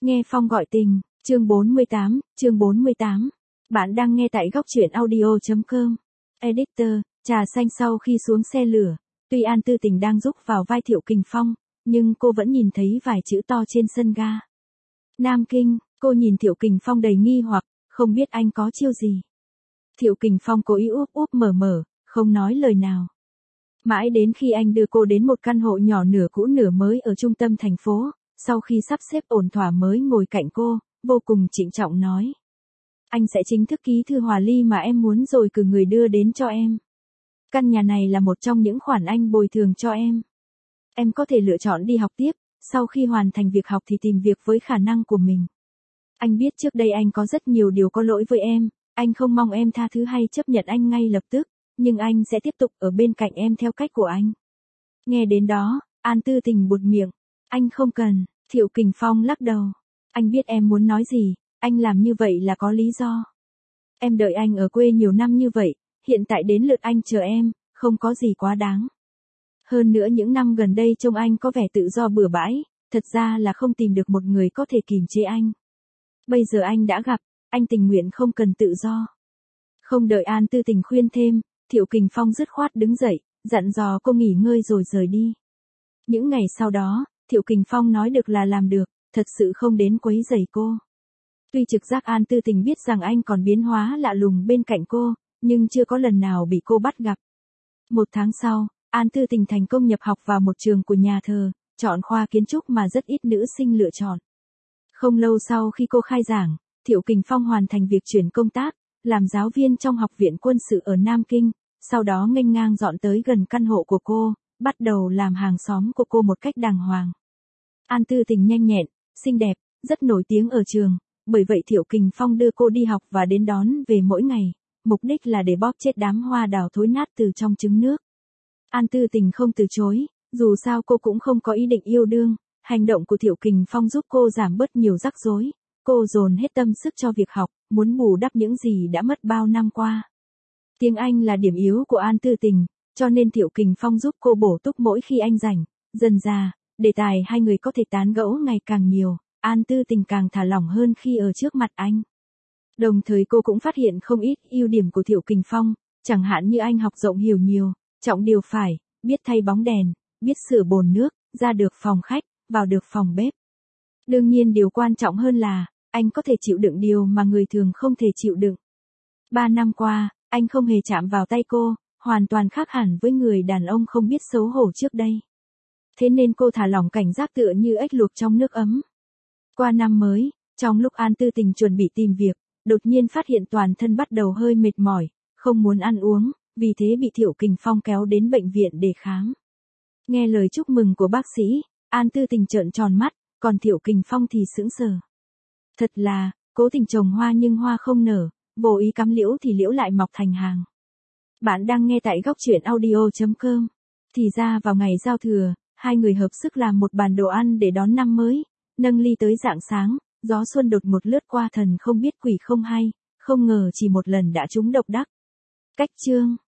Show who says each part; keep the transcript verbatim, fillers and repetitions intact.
Speaker 1: Nghe phong gọi tình, chương bốn mươi tám, chương bốn mươi tám. Bạn đang nghe tại góc truyện audio chấm com. Editor, trà xanh sau khi xuống xe lửa, tuy An Tư Tình đang rúc vào vai Thiệu Kình Phong, nhưng cô vẫn nhìn thấy vài chữ to trên sân ga. Nam Kinh, cô nhìn Thiệu Kình Phong đầy nghi hoặc, không biết anh có chiêu gì. Thiệu Kình Phong cố ý úp úp mở mở, không nói lời nào. Mãi đến khi anh đưa cô đến một căn hộ nhỏ nửa cũ nửa mới ở trung tâm thành phố, sau khi sắp xếp ổn thỏa mới ngồi cạnh cô, vô cùng trịnh trọng nói. Anh sẽ chính thức ký thư hòa ly mà em muốn rồi cử người đưa đến cho em. Căn nhà này là một trong những khoản anh bồi thường cho em. Em có thể lựa chọn đi học tiếp, sau khi hoàn thành việc học thì tìm việc với khả năng của mình. Anh biết trước đây anh có rất nhiều điều có lỗi với em, anh không mong em tha thứ hay chấp nhận anh ngay lập tức, nhưng anh sẽ tiếp tục ở bên cạnh em theo cách của anh. Nghe đến đó, An Tư Tình buột miệng. Anh không cần, Thiệu Kình Phong lắc đầu. Anh biết em muốn nói gì, anh làm như vậy là có lý do. Em đợi anh ở quê nhiều năm như vậy, hiện tại đến lượt anh chờ em, không có gì quá đáng. Hơn nữa những năm gần đây trông anh có vẻ tự do bừa bãi, thật ra là không tìm được một người có thể kìm chế anh. Bây giờ anh đã gặp, anh tình nguyện không cần tự do. Không đợi An Tư Tình khuyên thêm, Thiệu Kình Phong dứt khoát đứng dậy, dặn dò cô nghỉ ngơi rồi rời đi. Những ngày sau đó, Thiệu Kình Phong nói được là làm được, thật sự không đến quấy rầy cô. Tuy trực giác An Tư Tình biết rằng anh còn biến hóa lạ lùng bên cạnh cô, nhưng chưa có lần nào bị cô bắt gặp. Một tháng sau, An Tư Tình thành công nhập học vào một trường của nhà thờ, chọn khoa kiến trúc mà rất ít nữ sinh lựa chọn. Không lâu sau khi cô khai giảng, Thiệu Kình Phong hoàn thành việc chuyển công tác, làm giáo viên trong học viện quân sự ở Nam Kinh, sau đó nghênh ngang dọn tới gần căn hộ của cô, bắt đầu làm hàng xóm của cô một cách đàng hoàng. An Tư Tình nhanh nhẹn, xinh đẹp, rất nổi tiếng ở trường, bởi vậy Thiệu Kình Phong đưa cô đi học và đến đón về mỗi ngày, mục đích là để bóp chết đám hoa đào thối nát từ trong trứng nước. An Tư Tình không từ chối, dù sao cô cũng không có ý định yêu đương, hành động của Thiệu Kình Phong giúp cô giảm bớt nhiều rắc rối, cô dồn hết tâm sức cho việc học, muốn bù đắp những gì đã mất bao năm qua. Tiếng Anh là điểm yếu của An Tư Tình, cho nên Thiệu Kình Phong giúp cô bổ túc mỗi khi anh rảnh, dần dà, đề tài hai người có thể tán gẫu ngày càng nhiều, An Tư Tình càng thả lỏng hơn khi ở trước mặt anh. Đồng thời cô cũng phát hiện không ít ưu điểm của Thiệu Kình Phong, chẳng hạn như anh học rộng hiểu nhiều, trọng điều phải, biết thay bóng đèn, biết sửa bồn nước, ra được phòng khách, vào được phòng bếp. Đương nhiên điều quan trọng hơn là, anh có thể chịu đựng điều mà người thường không thể chịu đựng. Ba năm qua, anh không hề chạm vào tay cô, hoàn toàn khác hẳn với người đàn ông không biết xấu hổ trước đây. Thế nên cô thả lỏng cảnh giác tựa như ếch luộc trong nước ấm. Qua năm mới, trong lúc An Tư Tình chuẩn bị tìm việc, đột nhiên phát hiện toàn thân bắt đầu hơi mệt mỏi, không muốn ăn uống, vì thế bị Thiệu Kình Phong kéo đến bệnh viện để khám. Nghe lời chúc mừng của bác sĩ, An Tư Tình trợn tròn mắt, còn Thiệu Kình Phong thì sững sờ. Thật là, cố tình trồng hoa nhưng hoa không nở, vô ý cắm liễu thì liễu lại mọc thành hàng. Bạn đang nghe tại góc truyện audio chấm com. Thì ra vào ngày giao thừa, hai người hợp sức làm một bàn đồ ăn để đón năm mới, nâng ly tới rạng sáng, gió xuân đột một lướt qua thần không biết quỷ không hay, không ngờ chỉ một lần đã trúng độc đắc. Cách chương